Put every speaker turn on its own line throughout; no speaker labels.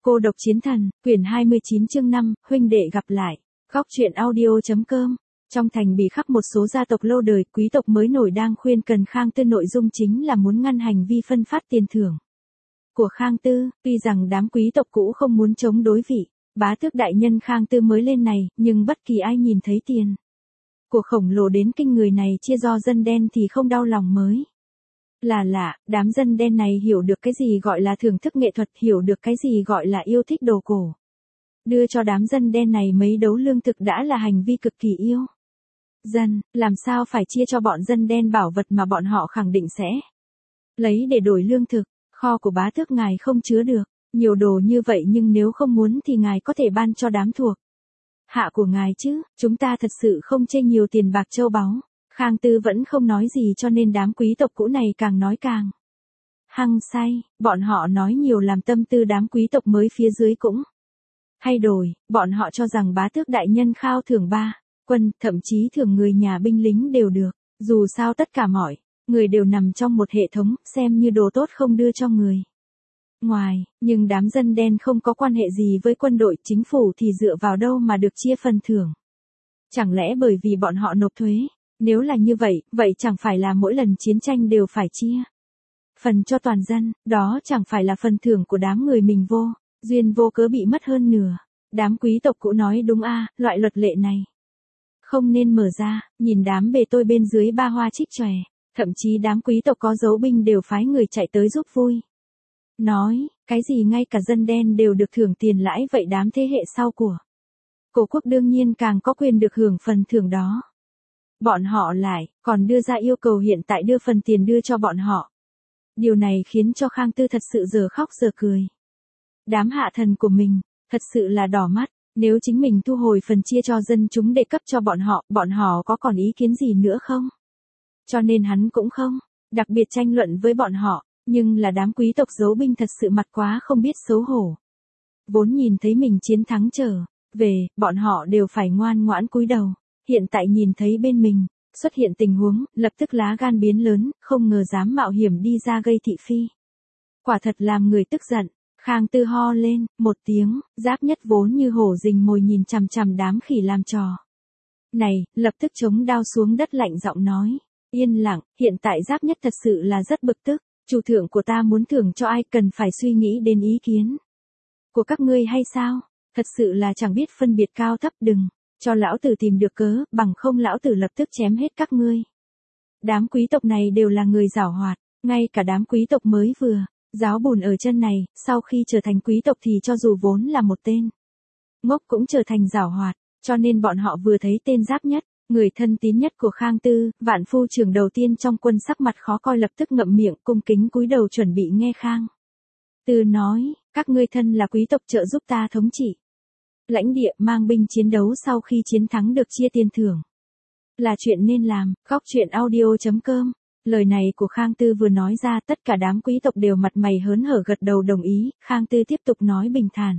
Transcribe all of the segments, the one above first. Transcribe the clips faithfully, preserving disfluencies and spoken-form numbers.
Cô độc chiến thần, quyển hai mươi chín chương năm, huynh đệ gặp lại. Góc truyện audio.com. Trong thành bị khắp một số gia tộc lâu đời, quý tộc mới nổi đang khuyên cần Khang Tư, nội dung chính là muốn ngăn hành vi phân phát tiền thưởng của Khang Tư. Tuy rằng đám quý tộc cũ không muốn chống đối vị bá tước đại nhân Khang Tư mới lên này, nhưng bất kỳ ai nhìn thấy tiền của khổng lồ đến kinh người này chia do dân đen thì không đau lòng mới là lạ. Đám dân đen này hiểu được cái gì gọi là thưởng thức nghệ thuật, hiểu được cái gì gọi là yêu thích đồ cổ. Đưa cho đám dân đen này mấy đấu lương thực đã là hành vi cực kỳ yêu dân, làm sao phải chia cho bọn dân đen bảo vật mà bọn họ khẳng định sẽ lấy để đổi lương thực. Kho của bá tước ngài không chứa được nhiều đồ như vậy, nhưng nếu không muốn thì ngài có thể ban cho đám thuộc hạ của ngài chứ, chúng ta thật sự không chê nhiều tiền bạc châu báu. Khang Tư vẫn không nói gì, cho nên đám quý tộc cũ này càng nói càng hăng say. Bọn họ nói nhiều làm tâm tư đám quý tộc mới phía dưới cũng thay đổi. Bọn họ cho rằng bá tước đại nhân khao thưởng ba quân, thậm chí thưởng người nhà binh lính đều được. Dù sao tất cả mọi người đều nằm trong một hệ thống, xem như đồ tốt không đưa cho người ngoài. Nhưng đám dân đen không có quan hệ gì với quân đội, chính phủ thì dựa vào đâu mà được chia phần thưởng? Chẳng lẽ bởi vì bọn họ nộp thuế? Nếu là như vậy, vậy chẳng phải là mỗi lần chiến tranh đều phải chia phần cho toàn dân, đó chẳng phải là phần thưởng của đám người mình vô duyên vô cớ bị mất hơn nửa. Đám quý tộc cũ nói đúng a, loại luật lệ này không nên mở ra. Nhìn đám bề tôi bên dưới ba hoa trích chòe, thậm chí đám quý tộc có dấu binh đều phái người chạy tới giúp vui. Nói, cái gì ngay cả dân đen đều được thưởng tiền lãi, vậy đám thế hệ sau của cổ quốc đương nhiên càng có quyền được hưởng phần thưởng đó. Bọn họ lại còn đưa ra yêu cầu hiện tại đưa phần tiền đưa cho bọn họ. Điều này khiến cho Khang Tư thật sự giờ khóc giờ cười. Đám hạ thần của mình thật sự là đỏ mắt. Nếu chính mình thu hồi phần chia cho dân chúng để cấp cho bọn họ, bọn họ có còn ý kiến gì nữa không? Cho nên hắn cũng không đặc biệt tranh luận với bọn họ. Nhưng là đám quý tộc giấu binh thật sự mặt quá không biết xấu hổ. Vốn nhìn thấy mình chiến thắng trở về, bọn họ đều phải ngoan ngoãn cúi đầu. Hiện tại nhìn thấy bên mình xuất hiện tình huống, lập tức lá gan biến lớn, không ngờ dám mạo hiểm đi ra gây thị phi. Quả thật làm người tức giận. Khang Tư ho lên một tiếng, Giáp Nhất vốn như hổ rình mồi nhìn chằm chằm đám khỉ làm trò này, lập tức chống đao xuống đất lạnh giọng nói. Yên lặng, hiện tại Giáp Nhất thật sự là rất bực tức. Chủ thượng của ta muốn thưởng cho ai cần phải suy nghĩ đến ý kiến của các ngươi hay sao? Thật sự là chẳng biết phân biệt cao thấp, đừng cho lão tử tìm được cớ, bằng không lão tử lập tức chém hết các ngươi. Đám quý tộc này đều là người giảo hoạt, ngay cả đám quý tộc mới vừa giáo bùn ở chân này, sau khi trở thành quý tộc thì cho dù vốn là một tên ngốc cũng trở thành giảo hoạt, cho nên bọn họ vừa thấy tên Giáp Nhất, người thân tín nhất của Khang Tư, vạn phu trưởng đầu tiên trong quân, sắc mặt khó coi, lập tức ngậm miệng cung kính cúi đầu chuẩn bị nghe Khang Tư nói. Các ngươi thân là quý tộc trợ giúp ta thống trị lãnh địa, mang binh chiến đấu, sau khi chiến thắng được chia tiền thưởng là chuyện nên làm. Góc truyện audio.com. Lời này của Khang Tư vừa nói ra, tất cả đám quý tộc đều mặt mày hớn hở gật đầu đồng ý. Khang Tư tiếp tục nói bình thản.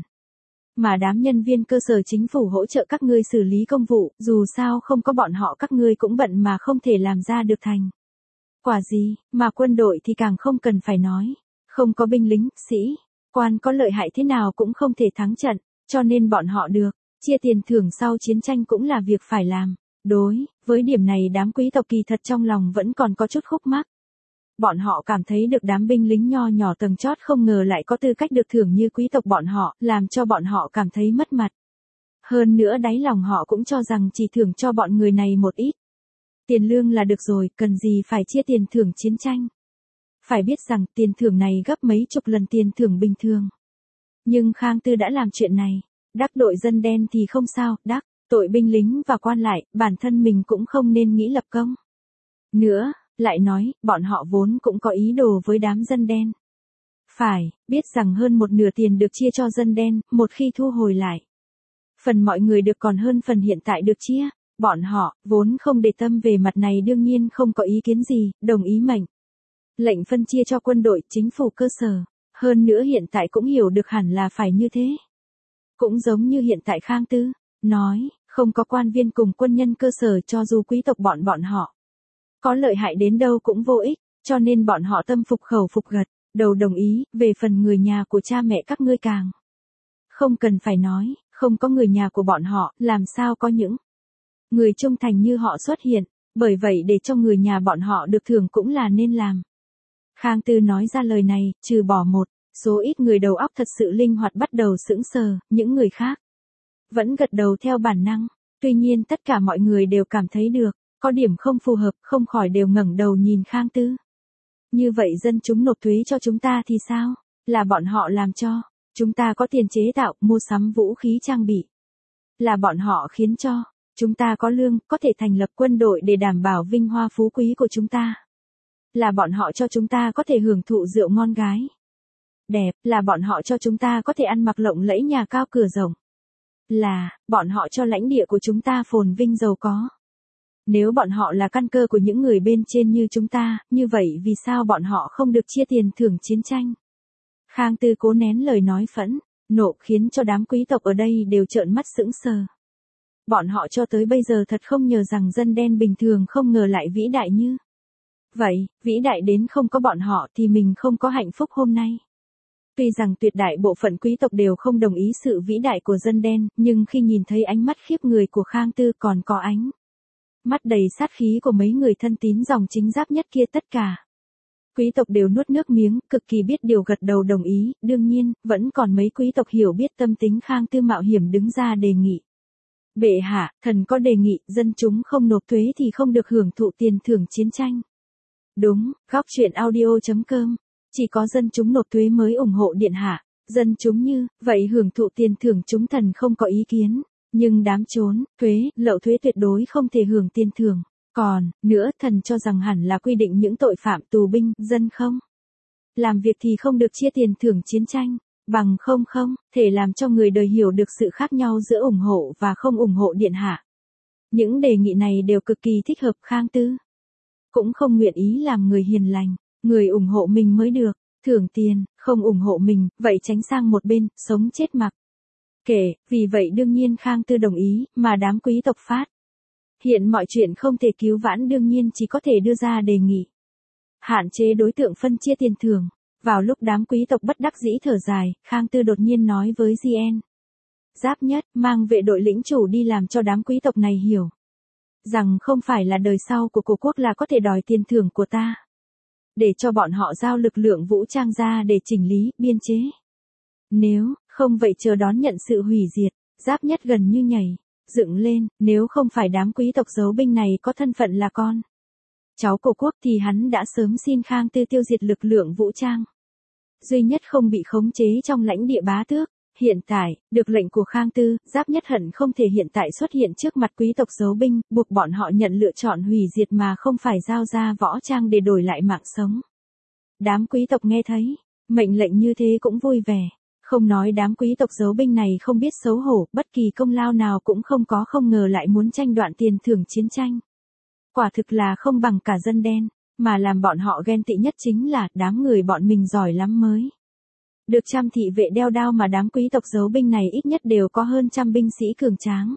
Mà đám nhân viên cơ sở chính phủ hỗ trợ các ngươi xử lý công vụ, dù sao không có bọn họ các ngươi cũng bận mà không thể làm ra được thành quả gì, mà quân đội thì càng không cần phải nói. Không có binh lính, sĩ quan có lợi hại thế nào cũng không thể thắng trận, cho nên bọn họ được chia tiền thưởng sau chiến tranh cũng là việc phải làm. Đối với điểm này đám quý tộc kỳ thật trong lòng vẫn còn có chút khúc mắc. Bọn họ cảm thấy được đám binh lính nho nhỏ tầng chót không ngờ lại có tư cách được thưởng như quý tộc bọn họ, làm cho bọn họ cảm thấy mất mặt. Hơn nữa đáy lòng họ cũng cho rằng chỉ thưởng cho bọn người này một ít tiền lương là được rồi, cần gì phải chia tiền thưởng chiến tranh. Phải biết rằng tiền thưởng này gấp mấy chục lần tiền thưởng bình thường. Nhưng Khang Tư đã làm chuyện này, đắc đội dân đen thì không sao, đắc tội binh lính và quan lại, bản thân mình cũng không nên nghĩ lập công nữa. Lại nói, bọn họ vốn cũng có ý đồ với đám dân đen. Phải biết rằng hơn một nửa tiền được chia cho dân đen, một khi thu hồi lại, phần mọi người được còn hơn phần hiện tại được chia. Bọn họ vốn không để tâm về mặt này, đương nhiên không có ý kiến gì, đồng ý mệnh lệnh phân chia cho quân đội, chính phủ cơ sở. Hơn nữa hiện tại cũng hiểu được hẳn là phải như thế. Cũng giống như hiện tại Khang Tư nói, không có quan viên cùng quân nhân cơ sở, cho dù quý tộc bọn bọn họ có lợi hại đến đâu cũng vô ích, cho nên bọn họ tâm phục khẩu phục gật đầu đồng ý. Về phần người nhà của cha mẹ các ngươi càng Không cần phải nói, không có người nhà của bọn họ, làm sao có những người trung thành như họ xuất hiện, bởi vậy để cho người nhà bọn họ được thưởng cũng là nên làm. Khang Tư nói ra lời này, trừ bỏ một số ít người đầu óc thật sự linh hoạt bắt đầu sững sờ, những người khác vẫn gật đầu theo bản năng. Tuy nhiên tất cả mọi người đều cảm thấy được, có điểm không phù hợp, không khỏi đều ngẩng đầu nhìn Khang Tư. Như vậy dân chúng nộp thuế cho chúng ta thì sao? Là bọn họ làm cho. Chúng ta có tiền chế tạo, mua sắm vũ khí trang bị. Là bọn họ khiến cho. Chúng ta có lương, có thể thành lập quân đội để đảm bảo vinh hoa phú quý của chúng ta. Là bọn họ cho chúng ta có thể hưởng thụ rượu ngon gái đẹp, là bọn họ cho chúng ta có thể ăn mặc lộng lẫy nhà cao cửa rộng. Là, bọn họ cho lãnh địa của chúng ta phồn vinh giàu có. Nếu bọn họ là căn cơ của những người bên trên như chúng ta, như vậy vì sao bọn họ không được chia tiền thưởng chiến tranh? Khang Tư cố nén lời nói phẫn, nộ khiến cho đám quý tộc ở đây đều trợn mắt sững sờ. Bọn họ cho tới bây giờ thật không ngờ rằng dân đen bình thường không ngờ lại vĩ đại như vậy, vĩ đại đến không có bọn họ thì mình không có hạnh phúc hôm nay. Tuy rằng tuyệt đại bộ phận quý tộc đều không đồng ý sự vĩ đại của dân đen, nhưng khi nhìn thấy ánh mắt khiếp người của Khang Tư còn có ánh mắt đầy sát khí của mấy người thân tín dòng chính giáp nhất kia, tất cả quý tộc đều nuốt nước miếng, cực kỳ biết điều gật đầu đồng ý. Đương nhiên, vẫn còn mấy quý tộc hiểu biết tâm tính Khang Tư mạo hiểm đứng ra đề nghị. Bệ hạ, thần có đề nghị, dân chúng không nộp thuế thì không được hưởng thụ tiền thưởng chiến tranh. Đúng, góc truyện audio chấm com. Chỉ có dân chúng nộp thuế mới ủng hộ điện hạ. Dân chúng như, vậy hưởng thụ tiền thưởng chúng thần không có ý kiến. Nhưng đám trốn, thuế, lậu thuế tuyệt đối không thể hưởng tiền thưởng. Còn, nữa thần cho rằng hẳn là quy định những tội phạm tù binh, dân không làm việc thì không được chia tiền thưởng chiến tranh. Bằng không không, thể làm cho người đời hiểu được sự khác nhau giữa ủng hộ và không ủng hộ điện hạ. Những đề nghị này đều cực kỳ thích hợp Khang Tư. Cũng không nguyện ý làm người hiền lành, người ủng hộ mình mới được, thưởng tiền, không ủng hộ mình, vậy tránh sang một bên, sống chết mặc kệ, vì vậy đương nhiên Khang Tư đồng ý, mà đám quý tộc phát hiện mọi chuyện không thể cứu vãn đương nhiên chỉ có thể đưa ra đề nghị. Hạn chế đối tượng phân chia tiền thưởng. Vào lúc đám quý tộc bất đắc dĩ thở dài, Khang Tư đột nhiên nói với Gien. Giáp nhất, mang vệ đội lĩnh chủ đi làm cho đám quý tộc này hiểu. Rằng không phải là đời sau của cổ quốc là có thể đòi tiền thưởng của ta. Để cho bọn họ giao lực lượng vũ trang ra để chỉnh lý, biên chế. Nếu, không vậy chờ đón nhận sự hủy diệt, Giáp nhất gần như nhảy, dựng lên, nếu không phải đám quý tộc giấu binh này có thân phận là con cháu cổ quốc thì hắn đã sớm xin Khang Tư tiêu diệt lực lượng vũ trang. Duy nhất không bị khống chế trong lãnh địa bá tước. Hiện tại, được lệnh của Khang Tư, Giáp nhất hận không thể hiện tại xuất hiện trước mặt quý tộc giấu binh, buộc bọn họ nhận lựa chọn hủy diệt mà không phải giao ra võ trang để đổi lại mạng sống. Đám quý tộc nghe thấy, mệnh lệnh như thế cũng vui vẻ. Không nói đám quý tộc giấu binh này không biết xấu hổ, bất kỳ công lao nào cũng không có, không ngờ lại muốn tranh đoạt tiền thưởng chiến tranh. Quả thực là không bằng cả dân đen, mà làm bọn họ ghen tị nhất chính là đám người bọn mình giỏi lắm mới được trăm thị vệ đeo đao, mà đám quý tộc giấu binh này ít nhất đều có hơn trăm binh sĩ cường tráng.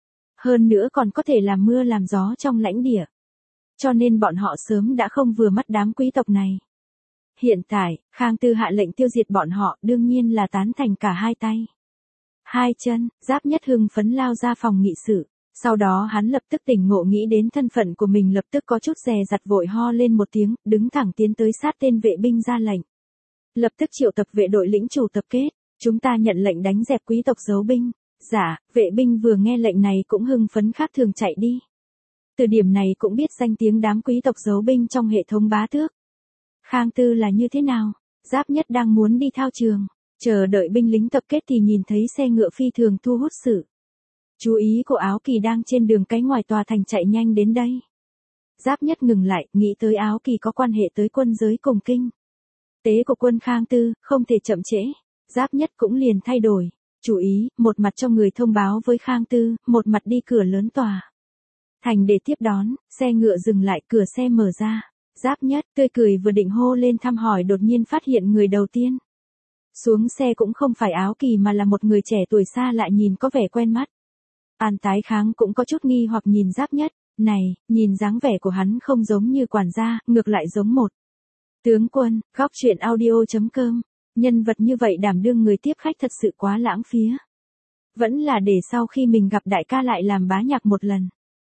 Hơn nữa còn có thể làm mưa làm gió trong lãnh địa. Cho nên bọn họ sớm đã không vừa mắt đám quý tộc này. Hiện tại, Khang Tư hạ lệnh tiêu diệt bọn họ, đương nhiên là tán thành cả hai tay hai chân. Giáp nhất hưng phấn lao ra phòng nghị sự. Sau đó hắn lập tức tỉnh ngộ nghĩ đến thân phận của mình, lập tức có chút dè dặt vội ho lên một tiếng, đứng thẳng tiến tới sát tên vệ binh ra lệnh. Lập tức triệu tập vệ đội lĩnh chủ tập kết, chúng ta nhận lệnh đánh dẹp quý tộc giấu binh. Dạ, vệ binh vừa nghe lệnh này cũng hưng phấn khác thường chạy đi. Từ điểm này cũng biết danh tiếng đám quý tộc giấu binh trong hệ thống bá tước. Khang Tư là như thế nào? Giáp nhất đang muốn đi thao trường, chờ đợi binh lính tập kết thì nhìn thấy xe ngựa phi thường thu hút sự chú ý của Áo Kỳ đang trên đường cái ngoài tòa thành chạy nhanh đến đây. Giáp nhất ngừng lại, nghĩ tới Áo Kỳ có quan hệ tới quân giới cùng kinh tế của quân Khang Tư, không thể chậm trễ. Giáp nhất cũng liền thay đổi chủ ý, một mặt cho người thông báo với Khang Tư, một mặt đi cửa lớn tòa thành để tiếp đón. Xe ngựa dừng lại, cửa xe mở ra. Giáp nhất tươi cười vừa định hô lên thăm hỏi, đột nhiên phát hiện người đầu tiên xuống xe cũng không phải Áo Kỳ mà là một người trẻ tuổi xa lạ nhìn có vẻ quen mắt. An Tái Kháng cũng có chút nghi hoặc nhìn Giáp nhất, này, nhìn dáng vẻ của hắn không giống như quản gia, ngược lại giống một tướng quân. Góc truyện audio chấm com Nhân vật như vậy đảm đương người tiếp khách thật sự quá lãng phí. Vẫn là để sau khi mình gặp đại ca lại làm bá nhạc một lần.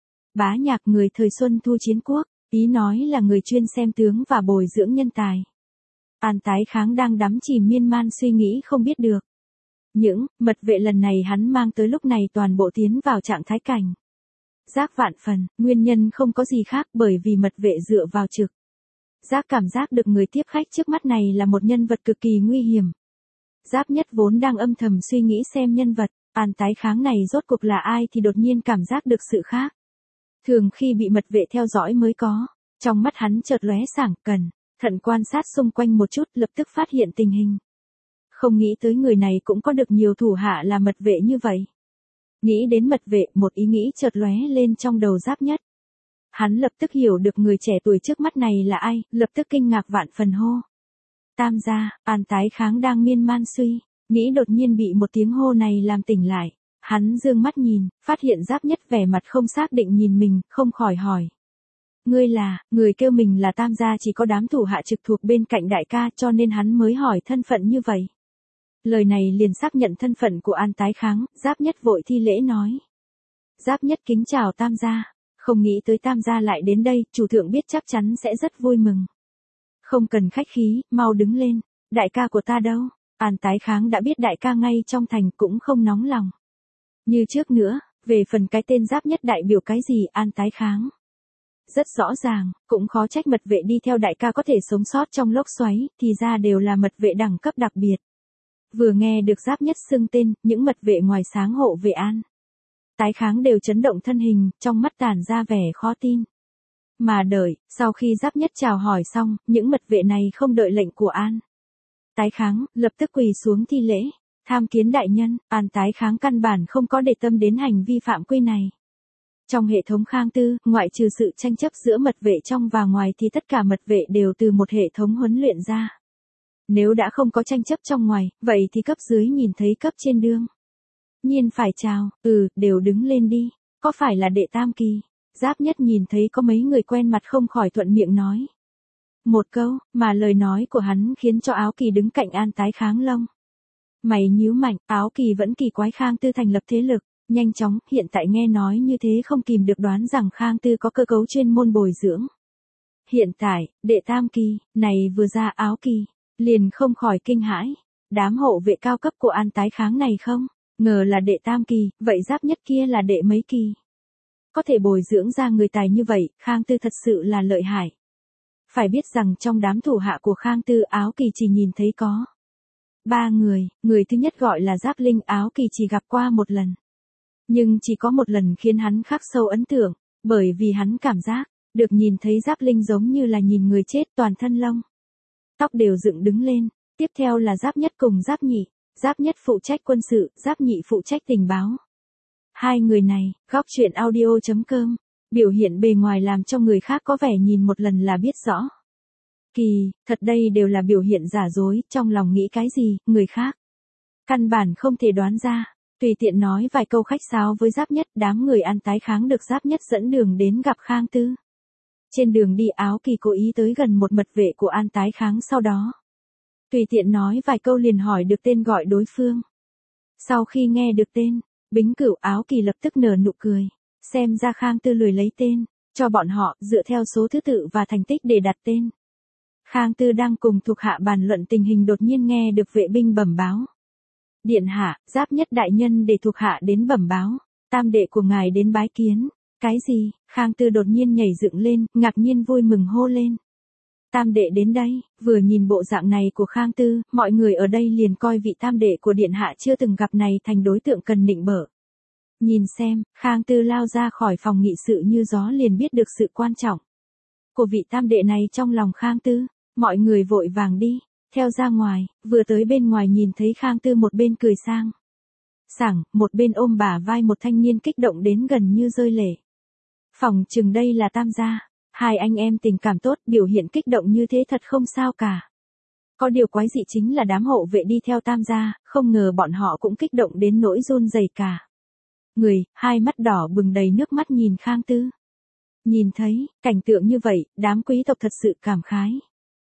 Bá nhạc người thời Xuân Thu chiến quốc, ý nói là người chuyên xem tướng và bồi dưỡng nhân tài. An Tái Kháng đang đắm chìm miên man suy nghĩ không biết được. Những mật vệ lần này hắn mang tới lúc này toàn bộ tiến vào trạng thái cảnh giác vạn phần, nguyên nhân không có gì khác bởi vì mật vệ dựa vào trực giác cảm giác được người tiếp khách trước mắt này là một nhân vật cực kỳ nguy hiểm. Giáp Nhất vốn đang âm thầm suy nghĩ xem nhân vật An Tái Kháng này rốt cuộc là ai thì đột nhiên cảm giác được sự khác. Thường khi bị mật vệ theo dõi mới có, trong mắt hắn chợt lóe sáng, cẩn thận quan sát xung quanh một chút, lập tức phát hiện tình hình. Không nghĩ tới người này cũng có được nhiều thủ hạ là mật vệ như vậy. Nghĩ đến mật vệ, một ý nghĩ chợt lóe lên trong đầu Giáp Nhất. Hắn lập tức hiểu được người trẻ tuổi trước mắt này là ai, lập tức kinh ngạc vạn phần hô. Tam gia. An Tái Kháng đang miên man suy nghĩ đột nhiên bị một tiếng hô này làm tỉnh lại. Hắn dương mắt nhìn, phát hiện Giáp Nhất vẻ mặt không xác định nhìn mình, không khỏi hỏi. Ngươi là, người kêu mình là Tam gia chỉ có đám thủ hạ trực thuộc bên cạnh đại ca cho nên hắn mới hỏi thân phận như vậy. Lời này liền xác nhận thân phận của An Tái Kháng, Giáp Nhất vội thi lễ nói. Giáp Nhất kính chào Tam gia, không nghĩ tới Tam gia lại đến đây, chủ thượng biết chắc chắn sẽ rất vui mừng. Không cần khách khí, mau đứng lên, đại ca của ta đâu? An Tái Kháng đã biết đại ca ngay trong thành cũng không nóng lòng. Như trước nữa, về phần cái tên Giáp Nhất đại biểu cái gì An Tái Kháng. Rất rõ ràng, cũng khó trách mật vệ đi theo đại ca có thể sống sót trong lốc xoáy, thì ra đều là mật vệ đẳng cấp đặc biệt. Vừa nghe được Giáp Nhất xưng tên, những mật vệ ngoài sáng hộ vệ An Tái Kháng đều chấn động thân hình, trong mắt tản ra vẻ khó tin. Mà đợi, sau khi Giáp Nhất chào hỏi xong, những mật vệ này không đợi lệnh của An Tái Kháng, lập tức quỳ xuống thi lễ. Tham kiến đại nhân. An Tái Kháng căn bản không có để tâm đến hành vi phạm quy này. Trong hệ thống Khang Tư, ngoại trừ sự tranh chấp giữa mật vệ trong và ngoài thì tất cả mật vệ đều từ một hệ thống huấn luyện ra. Nếu đã không có tranh chấp trong ngoài, vậy thì cấp dưới nhìn thấy cấp trên đương nhiên phải chào, ừ, đều đứng lên đi, có phải là đệ tam kỳ? Giáp Nhất nhìn thấy có mấy người quen mặt không khỏi thuận miệng nói. Một câu, mà lời nói của hắn khiến cho Áo Kỳ đứng cạnh An Tái Kháng lông mày nhíu mạnh. Áo Kỳ vẫn kỳ quái Khang Tư thành lập thế lực, nhanh chóng, hiện tại nghe nói như thế không kìm được đoán rằng Khang Tư có cơ cấu chuyên môn bồi dưỡng. Hiện tại, đệ tam kỳ, này vừa ra Áo Kỳ, liền không khỏi kinh hãi. Đám hộ vệ cao cấp của An Tái Kháng này không, ngờ là đệ tam kỳ, vậy Giáp Nhất kia là đệ mấy kỳ? Có thể bồi dưỡng ra người tài như vậy, Khang Tư thật sự là lợi hại. Phải biết rằng trong đám thủ hạ của Khang Tư Áo Kỳ chỉ nhìn thấy có ba người, người thứ nhất gọi là Giáp Linh Áo Kỳ chỉ gặp qua một lần. Nhưng chỉ có một lần khiến hắn khắc sâu ấn tượng, bởi vì hắn cảm giác, được nhìn thấy Giáp Linh giống như là nhìn người chết toàn thân lông. Tóc đều dựng đứng lên, tiếp theo là Giáp Nhất cùng Giáp Nhị, Giáp Nhất phụ trách quân sự, Giáp Nhị phụ trách tình báo. Hai người này, góc truyện audio chấm com, biểu hiện bề ngoài làm cho người khác có vẻ nhìn một lần là biết rõ. Kỳ, thật đây đều là biểu hiện giả dối, trong lòng nghĩ cái gì, người khác căn bản không thể đoán ra. Tùy tiện nói vài câu khách sáo với Giáp Nhất, đám người An Tái Kháng được Giáp Nhất dẫn đường đến gặp Khang Tư. Trên đường đi Áo Kỳ cố ý tới gần một mật vệ của An Tái Kháng sau đó. Tùy tiện nói vài câu liền hỏi được tên gọi đối phương. Sau khi nghe được tên, Bính Cửu Áo Kỳ lập tức nở nụ cười. Xem ra Khang Tư lười lấy tên, cho bọn họ dựa theo số thứ tự và thành tích để đặt tên. Khang Tư đang cùng thuộc hạ bàn luận tình hình đột nhiên nghe được vệ binh bẩm báo. Điện hạ, Giáp Nhất đại nhân để thuộc hạ đến bẩm báo, tam đệ của ngài đến bái kiến. Cái gì? Khang Tư đột nhiên nhảy dựng lên, ngạc nhiên vui mừng hô lên. Tam đệ đến đây, vừa nhìn bộ dạng này của Khang Tư, mọi người ở đây liền coi vị tam đệ của điện hạ chưa từng gặp này thành đối tượng cần nịnh bợ. Nhìn xem, Khang Tư lao ra khỏi phòng nghị sự như gió liền biết được sự quan trọng của vị tam đệ này trong lòng Khang Tư. Mọi người vội vàng đi theo ra ngoài, vừa tới bên ngoài nhìn thấy Khang Tư một bên cười sang sảng, một bên ôm bả vai một thanh niên kích động đến gần như rơi lệ. Phòng chừng đây là tam gia, hai anh em tình cảm tốt, biểu hiện kích động như thế thật không sao cả. Có điều quái dị chính là đám hộ vệ đi theo tam gia, không ngờ bọn họ cũng kích động đến nỗi run rẩy cả người, hai mắt đỏ bừng đầy nước mắt nhìn Khang Tư. Nhìn thấy cảnh tượng như vậy, đám quý tộc thật sự cảm khái.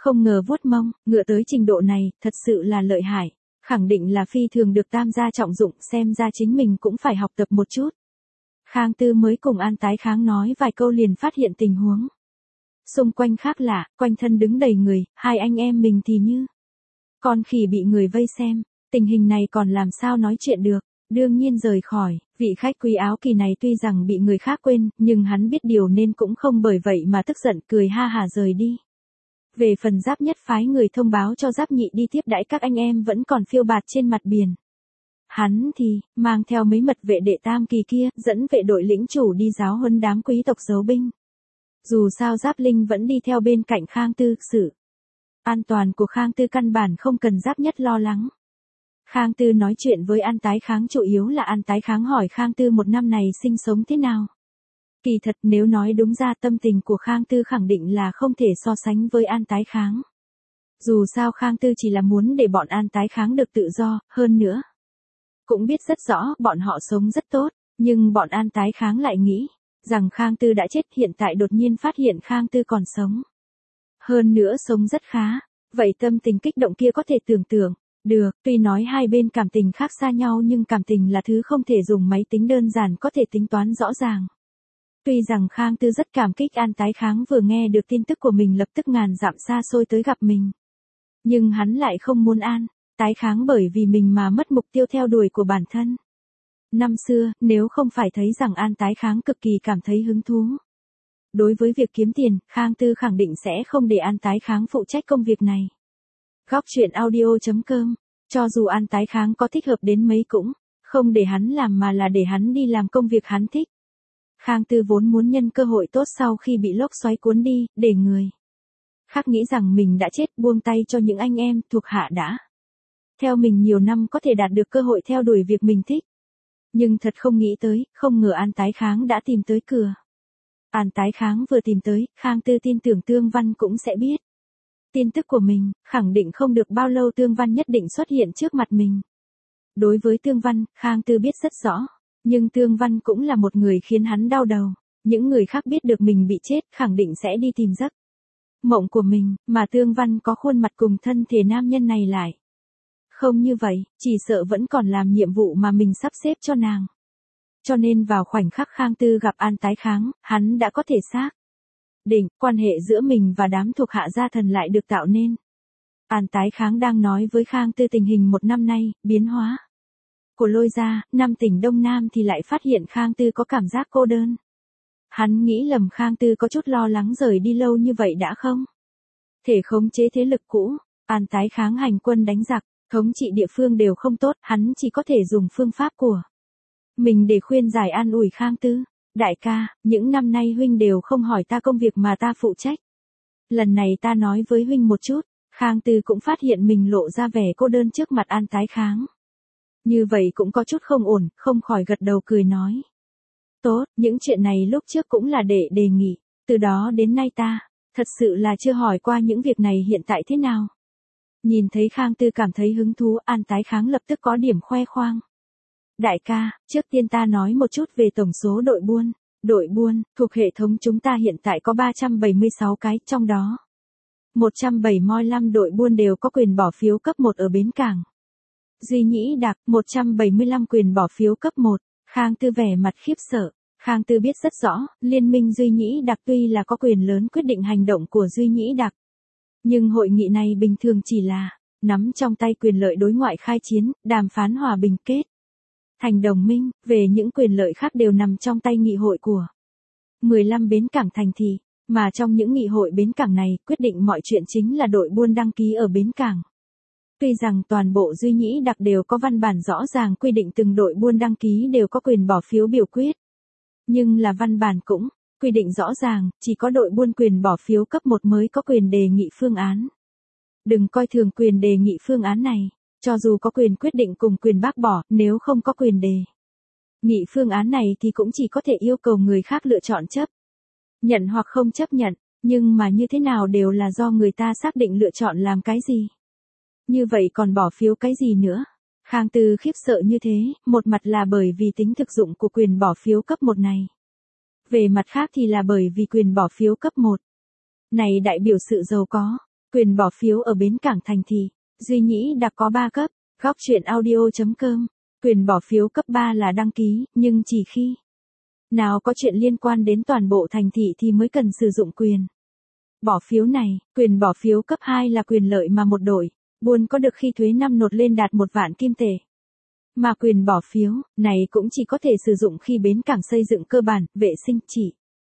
Không ngờ vuốt mông, ngựa tới trình độ này, thật sự là lợi hại. Khẳng định là phi thường được Tam gia trọng dụng, xem ra chính mình cũng phải học tập một chút. Khang Tư mới cùng An Tái Kháng nói vài câu liền phát hiện tình huống. Xung quanh khác lạ, quanh thân đứng đầy người, hai anh em mình thì như con khỉ bị người vây xem, tình hình này còn làm sao nói chuyện được, đương nhiên rời khỏi, vị khách quý áo kỳ này tuy rằng bị người khác quên, nhưng hắn biết điều nên cũng không bởi vậy mà tức giận, cười ha hả rời đi. Về phần Giáp Nhất phái người thông báo cho Giáp Nhị đi tiếp đãi các anh em vẫn còn phiêu bạt trên mặt biển. Hắn thì, mang theo mấy mật vệ đệ tam kỳ kia, dẫn vệ đội lĩnh chủ đi giáo huấn đám quý tộc giấu binh. Dù sao Giáp Linh vẫn đi theo bên cạnh Khang Tư, sự an toàn của Khang Tư căn bản không cần Giáp Nhất lo lắng. Khang Tư nói chuyện với An Tái Kháng chủ yếu là An Tái Kháng hỏi Khang Tư một năm này sinh sống thế nào. Kỳ thật nếu nói đúng ra tâm tình của Khang Tư khẳng định là không thể so sánh với An Tái Kháng. Dù sao Khang Tư chỉ là muốn để bọn An Tái Kháng được tự do, hơn nữa. Cũng biết rất rõ bọn họ sống rất tốt, nhưng bọn An Tái Kháng lại nghĩ rằng Khang Tư đã chết, hiện tại đột nhiên phát hiện Khang Tư còn sống. Hơn nữa sống rất khá, vậy tâm tình kích động kia có thể tưởng tượng. Được, tuy nói hai bên cảm tình khác xa nhau nhưng cảm tình là thứ không thể dùng máy tính đơn giản có thể tính toán rõ ràng. Tuy rằng Khang Tư rất cảm kích An Tái Kháng vừa nghe được tin tức của mình lập tức ngàn dặm xa xôi tới gặp mình. Nhưng hắn lại không muốn An Tái Kháng bởi vì mình mà mất mục tiêu theo đuổi của bản thân. Năm xưa, nếu không phải thấy rằng An Tái Kháng cực kỳ cảm thấy hứng thú đối với việc kiếm tiền, Khang Tư khẳng định sẽ không để An Tái Kháng phụ trách công việc này. Góc truyện audio chấm com, cho dù An Tái Kháng có thích hợp đến mấy cũng không để hắn làm mà là để hắn đi làm công việc hắn thích. Khang Tư vốn muốn nhân cơ hội tốt sau khi bị lốc xoáy cuốn đi, để người khác nghĩ rằng mình đã chết, buông tay cho những anh em thuộc hạ đã theo mình nhiều năm có thể đạt được cơ hội theo đuổi việc mình thích. Nhưng thật không nghĩ tới, không ngờ An Tái Kháng đã tìm tới cửa. An Tái Kháng vừa tìm tới, Khang Tư tin tưởng Tương Văn cũng sẽ biết tin tức của mình, khẳng định không được bao lâu Tương Văn nhất định xuất hiện trước mặt mình. Đối với Tương Văn, Khang Tư biết rất rõ, nhưng Tương Văn cũng là một người khiến hắn đau đầu. Những người khác biết được mình bị chết, khẳng định sẽ đi tìm giấc mộng của mình, mà Tương Văn có khuôn mặt cùng thân thể nam nhân này lại. Không như vậy, chỉ sợ vẫn còn làm nhiệm vụ mà mình sắp xếp cho nàng. Cho nên vào khoảnh khắc Khang Tư gặp An Tái Kháng, hắn đã có thể xác định, quan hệ giữa mình và đám thuộc hạ gia thần lại được tạo nên. An Tái Kháng đang nói với Khang Tư tình hình một năm nay, biến hóa của Lôi gia, năm tỉnh Đông Nam thì lại phát hiện Khang Tư có cảm giác cô đơn. Hắn nghĩ lầm Khang Tư có chút lo lắng rời đi lâu như vậy đã không thể khống chế thế lực cũ. An Tái Kháng hành quân đánh giặc, thống trị địa phương đều không tốt, hắn chỉ có thể dùng phương pháp của mình để khuyên giải an ủi Khang Tư. Đại ca, những năm nay huynh đều không hỏi ta công việc mà ta phụ trách. Lần này ta nói với huynh một chút. Khang Tư cũng phát hiện mình lộ ra vẻ cô đơn trước mặt An Tái Kháng. Như vậy cũng có chút không ổn, không khỏi gật đầu cười nói. Tốt, những chuyện này lúc trước cũng là để đề nghị. Từ đó đến nay ta, thật sự là chưa hỏi qua những việc này hiện tại thế nào. Nhìn thấy Khang Tư cảm thấy hứng thú, An Tái Kháng lập tức có điểm khoe khoang. Đại ca, trước tiên ta nói một chút về tổng số đội buôn. Đội buôn, thuộc hệ thống chúng ta hiện tại có ba trăm bảy mươi sáu cái, trong đó một trăm bảy mươi lăm đội buôn đều có quyền bỏ phiếu cấp một ở bến cảng. Duy Nhĩ Đặc, một trăm bảy mươi lăm quyền bỏ phiếu cấp một, Khang Tư vẻ mặt khiếp sợ. Khang Tư biết rất rõ, liên minh Duy Nhĩ Đặc tuy là có quyền lớn quyết định hành động của Duy Nhĩ Đặc. Nhưng hội nghị này bình thường chỉ là nắm trong tay quyền lợi đối ngoại khai chiến, đàm phán hòa bình kết thành đồng minh, về những quyền lợi khác đều nằm trong tay nghị hội của mười lăm bến cảng thành thị, mà trong những nghị hội bến cảng này, quyết định mọi chuyện chính là đội buôn đăng ký ở bến cảng. Tuy rằng toàn bộ Duy Nhĩ Đặc đều có văn bản rõ ràng quy định từng đội buôn đăng ký đều có quyền bỏ phiếu biểu quyết. Nhưng là văn bản cũng quy định rõ ràng, chỉ có đội buôn quyền bỏ phiếu cấp một mới có quyền đề nghị phương án. Đừng coi thường quyền đề nghị phương án này, cho dù có quyền quyết định cùng quyền bác bỏ, nếu không có quyền đề nghị phương án này thì cũng chỉ có thể yêu cầu người khác lựa chọn chấp nhận hoặc không chấp nhận, nhưng mà như thế nào đều là do người ta xác định lựa chọn làm cái gì. Như vậy còn bỏ phiếu cái gì nữa? Khang Tư khiếp sợ như thế, một mặt là bởi vì tính thực dụng của quyền bỏ phiếu cấp một này. Về mặt khác thì là bởi vì quyền bỏ phiếu cấp một này đại biểu sự giàu có, Quyền bỏ phiếu ở bến cảng thành thị, Duy Nhĩ Đặc có ba cấp. Góc truyện audio.com. Quyền bỏ phiếu cấp ba là đăng ký, nhưng chỉ khi nào có chuyện liên quan đến toàn bộ thành thị thì mới cần sử dụng quyền bỏ phiếu này. Quyền bỏ phiếu cấp hai là quyền lợi mà một đội buôn có được khi thuế năm nộp lên đạt một vạn kim tệ. Mà quyền bỏ phiếu này cũng chỉ có thể sử dụng khi bến cảng xây dựng cơ bản, vệ sinh, chỉ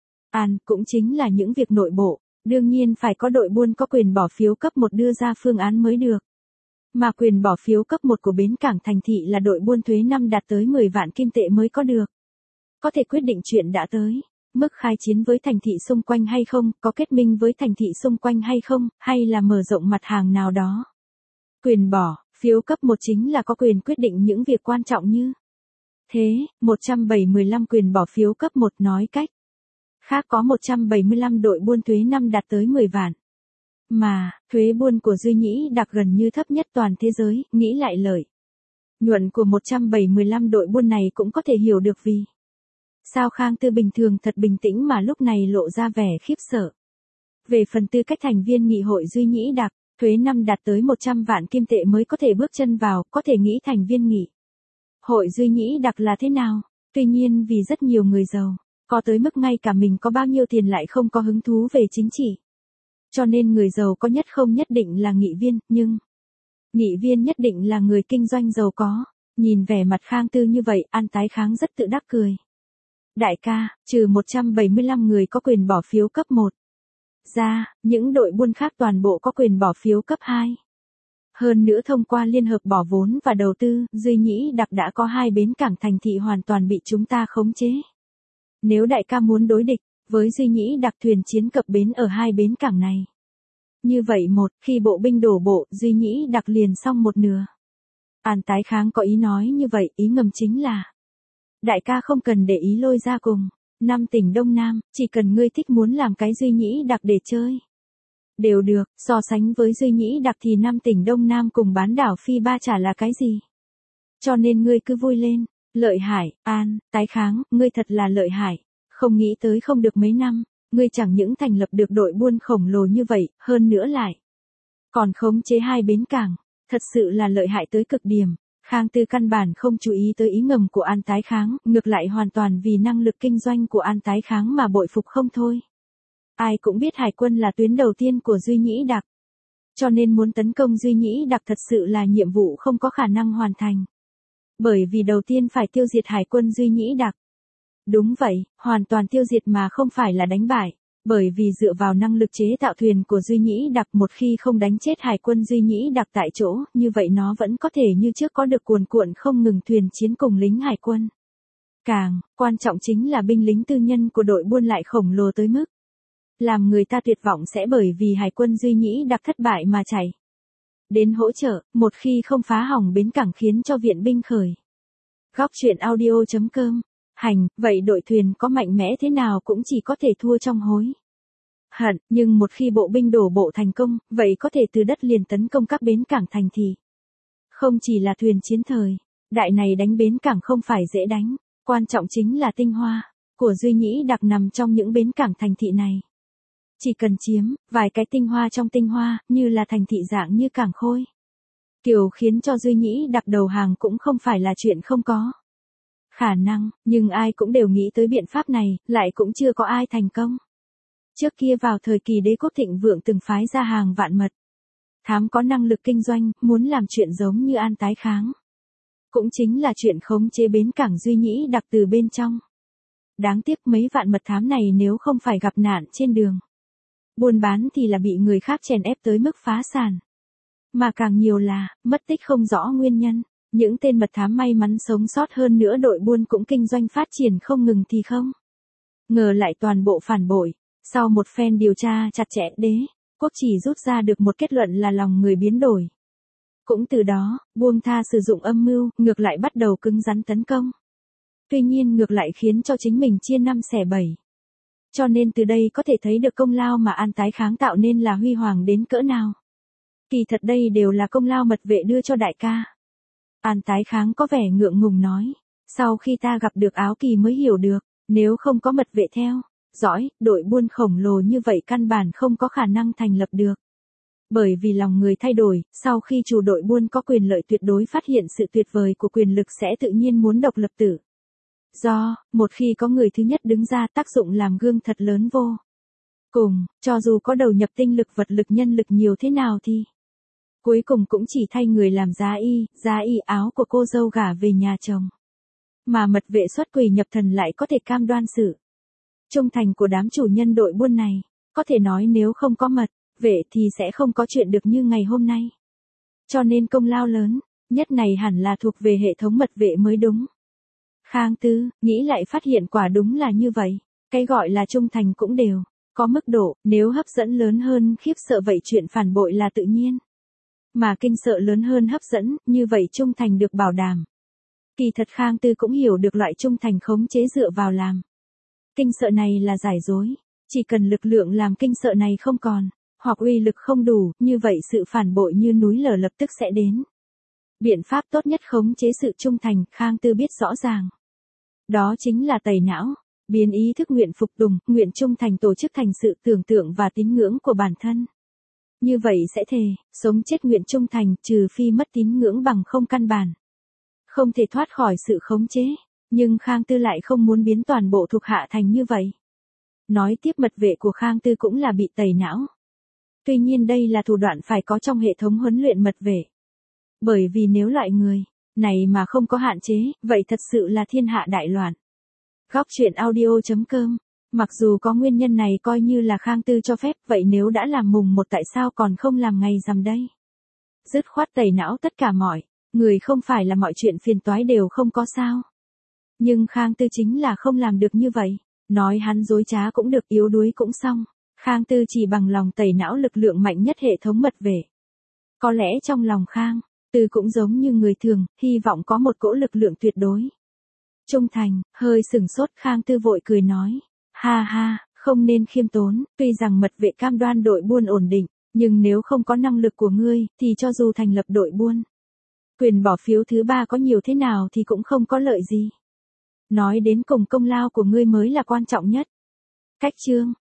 an cũng chính là những việc nội bộ. Đương nhiên phải có đội buôn có quyền bỏ phiếu cấp một đưa ra phương án mới được. Mà quyền bỏ phiếu cấp một của bến cảng thành thị là đội buôn thuế năm đạt tới mười vạn kim tệ mới có được. Có thể quyết định chuyện đã tới mức khai chiến với thành thị xung quanh hay không, có kết minh với thành thị xung quanh hay không, hay là mở rộng mặt hàng nào đó. Quyền bỏ phiếu cấp một chính là có quyền quyết định những việc quan trọng như thế. một trăm bảy mươi lăm quyền bỏ phiếu cấp một nói cách khác có một trăm bảy mươi lăm đội buôn thuế năm đạt tới mười vạn. Mà, thuế buôn của Duy Nhĩ Đặc gần như thấp nhất toàn thế giới, nghĩ lại lợi nhuận của một trăm bảy mươi lăm đội buôn này cũng có thể hiểu được vì sao Khang Tư bình thường thật bình tĩnh mà lúc này lộ ra vẻ khiếp sợ. Về phần tư cách thành viên nghị hội Duy Nhĩ Đặc, thuế năm đạt tới một trăm vạn kim tệ mới có thể bước chân vào, có thể nghĩ thành viên nghị hội Duy Nhĩ Đặc là thế nào. Tuy nhiên vì rất nhiều người giàu có tới mức ngay cả mình có bao nhiêu tiền lại không có hứng thú về chính trị. Cho nên người giàu có nhất không nhất định là nghị viên, nhưng nghị viên nhất định là người kinh doanh giàu có. Nhìn vẻ mặt Khang Tư như vậy, An Tái Kháng rất tự đắc cười. Đại ca, trừ một trăm bảy mươi lăm người có quyền bỏ phiếu cấp một ra, những đội buôn khác toàn bộ có quyền bỏ phiếu cấp hai. Hơn nữa thông qua liên hợp bỏ vốn và đầu tư, Duy Nhĩ Đặc đã có hai bến cảng thành thị hoàn toàn bị chúng ta khống chế. Nếu đại ca muốn đối địch với Duy Nhĩ Đặc, thuyền chiến cập bến ở hai bến cảng này. Như vậy một, khi bộ binh đổ bộ, Duy Nhĩ Đặc liền xong một nửa. An Tái Kháng có ý nói như vậy, ý ngầm chính là đại ca không cần để ý lôi ra cùng năm tỉnh Đông Nam, chỉ cần ngươi thích muốn làm cái Duy Nhĩ Đặc để chơi đều được. So sánh với Duy Nhĩ Đặc thì năm tỉnh Đông Nam cùng bán đảo Phi Ba chả là cái gì. Cho nên ngươi cứ vui lên. Lợi hại, An Tái Kháng, ngươi thật là lợi hại. Không nghĩ tới không được mấy năm, ngươi chẳng những thành lập được đội buôn khổng lồ như vậy, hơn nữa lại còn khống chế hai bến cảng, thật sự là lợi hại tới cực điểm. Khang Tư căn bản không chú ý tới ý ngầm của An Tái Kháng, ngược lại hoàn toàn vì năng lực kinh doanh của An Tái Kháng mà bội phục không thôi. Ai cũng biết hải quân là tuyến đầu tiên của Duy Nhĩ Đặc. Cho nên muốn tấn công Duy Nhĩ Đặc thật sự là nhiệm vụ không có khả năng hoàn thành. Bởi vì đầu tiên phải tiêu diệt hải quân Duy Nhĩ Đặc. Đúng vậy, hoàn toàn tiêu diệt mà không phải là đánh bại. Bởi vì dựa vào năng lực chế tạo thuyền của Duy Nhĩ Đặc, một khi không đánh chết hải quân Duy Nhĩ Đặc tại chỗ, như vậy nó vẫn có thể như trước có được cuồn cuộn không ngừng thuyền chiến cùng lính hải quân. Càng quan trọng chính là binh lính tư nhân của đội buôn lại khổng lồ tới mức làm người ta tuyệt vọng sẽ bởi vì hải quân Duy Nhĩ Đặc thất bại mà chạy đến hỗ trợ, một khi không phá hỏng bến cảng khiến cho viện binh khởi. Góc truyện audio.com. Hành, vậy đội thuyền có mạnh mẽ thế nào cũng chỉ có thể thua trong hối hận, nhưng một khi bộ binh đổ bộ thành công, vậy có thể từ đất liền tấn công các bến cảng thành thị. Không chỉ là thuyền chiến thời đại này đánh bến cảng không phải dễ đánh, quan trọng chính là tinh hoa của Duy Nhĩ Đặc nằm trong những bến cảng thành thị này. Chỉ cần chiếm vài cái tinh hoa trong tinh hoa, như là thành thị dạng như Cảng Khôi Kiều, khiến cho Duy Nhĩ Đặc đầu hàng cũng không phải là chuyện không có khả năng, nhưng ai cũng đều nghĩ tới biện pháp này, lại cũng chưa có ai thành công. Trước kia vào thời kỳ Đế quốc thịnh vượng từng phái ra hàng vạn mật thám có năng lực kinh doanh, muốn làm chuyện giống như An Tái Kháng. Cũng chính là chuyện khống chế bến cảng Duy Nhĩ Đặc từ bên trong. Đáng tiếc mấy vạn mật thám này nếu không phải gặp nạn trên đường buôn bán thì là bị người khác chèn ép tới mức phá sản. Mà càng nhiều là mất tích không rõ nguyên nhân. Những tên mật thám may mắn sống sót, hơn nữa đội buôn cũng kinh doanh phát triển không ngừng thì không ngờ lại toàn bộ phản bội. Sau một phen điều tra chặt chẽ, Đế quốc chỉ rút ra được một kết luận là lòng người biến đổi. Cũng từ đó, buông tha sử dụng âm mưu, ngược lại bắt đầu cứng rắn tấn công. Tuy nhiên ngược lại khiến cho chính mình chia năm xẻ bảy. Cho nên từ đây có thể thấy được công lao mà An Tái Kháng tạo nên là huy hoàng đến cỡ nào. Kỳ thật đây đều là công lao mật vệ đưa cho đại ca. An Tái Kháng có vẻ ngượng ngùng nói. Sau khi ta gặp được Áo Kỳ mới hiểu được, nếu không có mật vệ theo dõi, đội buôn khổng lồ như vậy căn bản không có khả năng thành lập được. Bởi vì lòng người thay đổi, sau khi chủ đội buôn có quyền lợi tuyệt đối phát hiện sự tuyệt vời của quyền lực sẽ tự nhiên muốn độc lập tự. Do, một khi có người thứ nhất đứng ra tác dụng làm gương thật lớn vô. Cùng, cho dù có đầu nhập tinh lực vật lực nhân lực nhiều thế nào thì cuối cùng cũng chỉ thay người làm giá y, giá y áo của cô dâu gả về nhà chồng. Mà mật vệ xuất quỷ nhập thần lại có thể cam đoan sự trung thành của đám chủ nhân đội buôn này. Có thể nói nếu không có mật vệ thì sẽ không có chuyện được như ngày hôm nay. Cho nên công lao lớn nhất này hẳn là thuộc về hệ thống mật vệ mới đúng. Khang Tư, nghĩ lại phát hiện quả đúng là như vậy. Cái gọi là trung thành cũng đều có mức độ, nếu hấp dẫn lớn hơn khiếp sợ vậy chuyện phản bội là tự nhiên. Mà kinh sợ lớn hơn hấp dẫn, như vậy trung thành được bảo đảm. Kỳ thật Khang Tư cũng hiểu được loại trung thành khống chế dựa vào làm kinh sợ này là giải dối. Chỉ cần lực lượng làm kinh sợ này không còn, hoặc uy lực không đủ, như vậy sự phản bội như núi lở lập tức sẽ đến. Biện pháp tốt nhất khống chế sự trung thành, Khang Tư biết rõ ràng. Đó chính là tẩy não, biến ý thức nguyện phục tùng, nguyện trung thành tổ chức thành sự tưởng tượng và tín ngưỡng của bản thân. Như vậy sẽ thề, sống chết nguyện trung thành, trừ phi mất tín ngưỡng bằng không căn bản. Không thể thoát khỏi sự khống chế, nhưng Khang Tư lại không muốn biến toàn bộ thuộc hạ thành như vậy. Nói tiếp mật vệ của Khang Tư cũng là bị tẩy não. Tuy nhiên đây là thủ đoạn phải có trong hệ thống huấn luyện mật vệ. Bởi vì nếu loại người này mà không có hạn chế, vậy thật sự là thiên hạ đại loạn. Góc truyện audio chấm com. Mặc dù có nguyên nhân này coi như là Khang Tư cho phép, vậy nếu đã làm mùng một tại sao còn không làm ngày rằm đây? Dứt khoát tẩy não tất cả mọi người, không phải là mọi chuyện phiền toái đều không có sao. Nhưng Khang Tư chính là không làm được như vậy. Nói hắn dối trá cũng được, yếu đuối cũng xong. Khang Tư chỉ bằng lòng tẩy não lực lượng mạnh nhất hệ thống mật vệ. Có lẽ trong lòng Khang Tư cũng giống như người thường, hy vọng có một cỗ lực lượng tuyệt đối. Trung thành, hơi sừng sốt Khang Tư vội cười nói. Ha ha, không nên khiêm tốn, tuy rằng mật vệ cam đoan đội buôn ổn định, nhưng nếu không có năng lực của ngươi, thì cho dù thành lập đội buôn, quyền bỏ phiếu thứ ba có nhiều thế nào thì cũng không có lợi gì. Nói đến cùng công lao của ngươi mới là quan trọng nhất. Cách chương